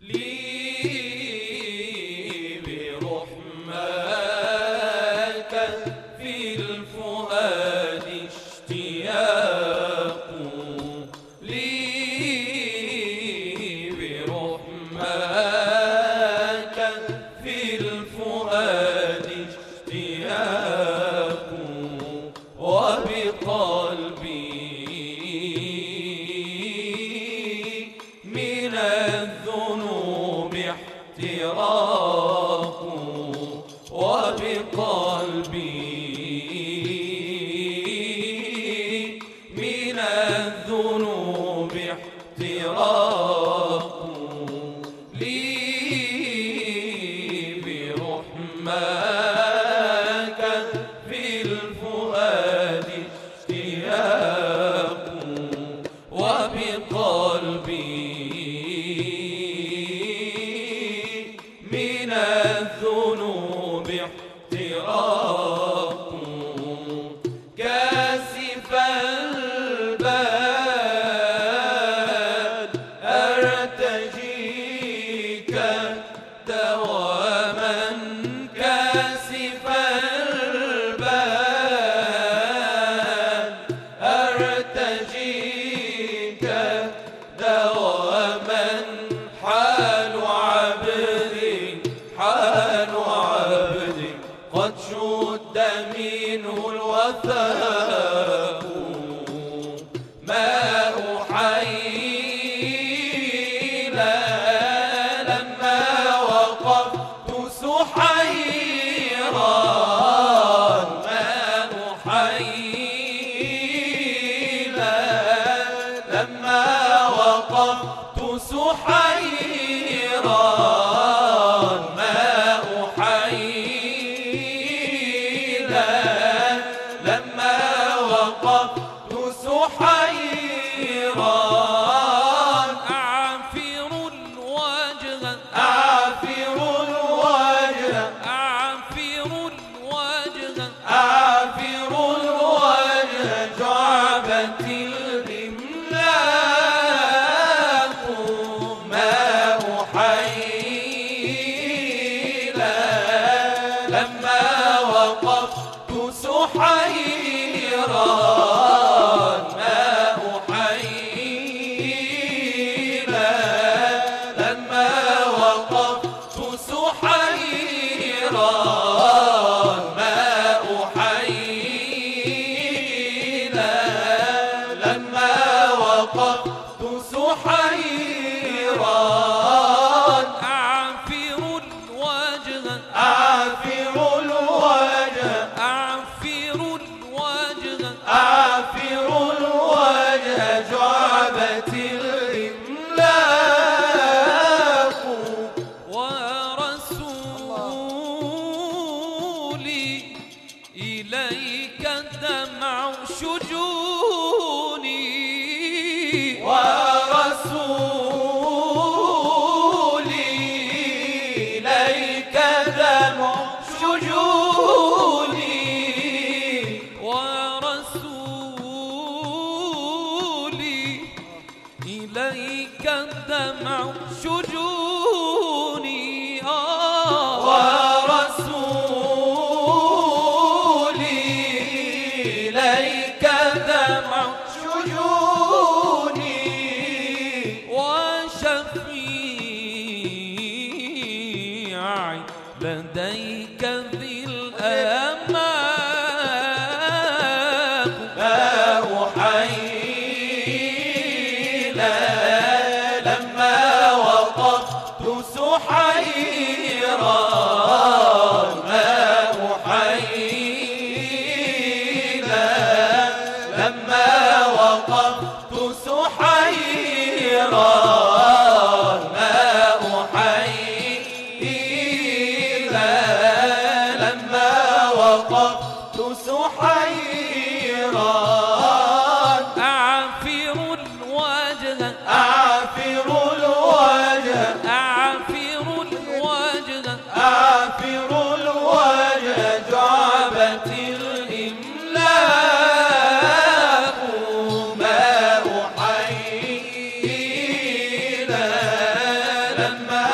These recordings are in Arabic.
لما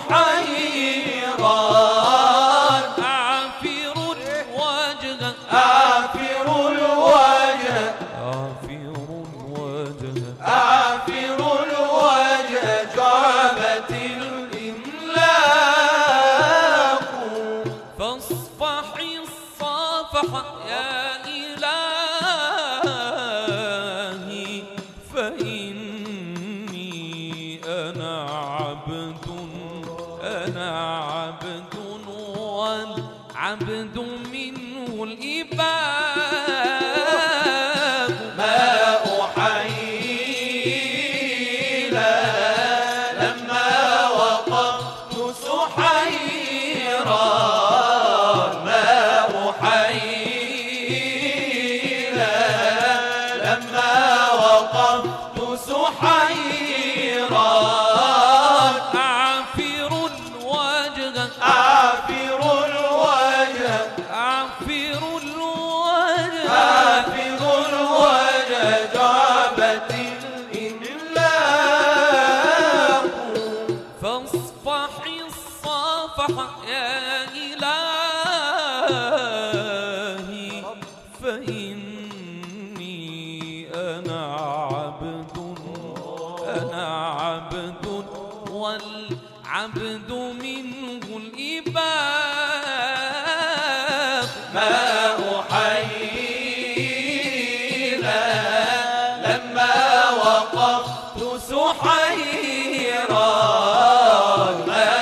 حيران أعفر الوجه أعفر الوجه أعفر الوجه جابت الإملاق فاصفحي الصفح يا إلهي فإني أنا عبد والعبد منه الإباء ما أحيل لما وقفت سحيرا ما أحيل لما وقفت سحيرا أعفر الوجه أعفر الوجه أعفر الوجه أعفر الوجه جابت الإملاق فاصفحي الصفح يا إلهي فإني أنا عبد والعبد منه الإباء ما أحيل لما وقفت سحيرا ما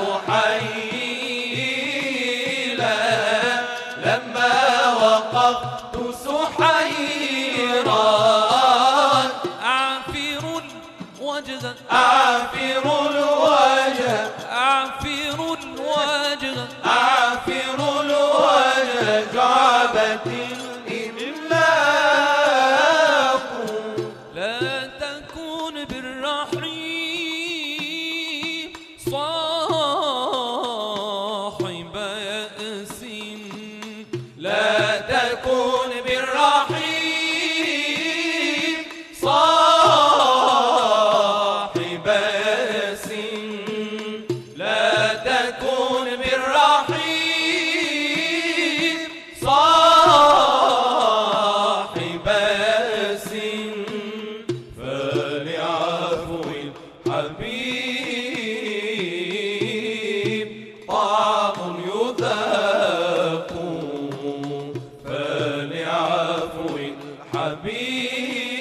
أحيل لما وقفت سحيرا أعفر الوجه أعفر الوجه أعفر الوجه أعفر الوجه جابت الإملاق لا تكون بالرحيم صاحب يأس لا تكون بالرحيم صاحب يأس لا تكون بالرحيم صاحب يأس فلعفو الحبيب طعم يذاق فلعفو الحبيب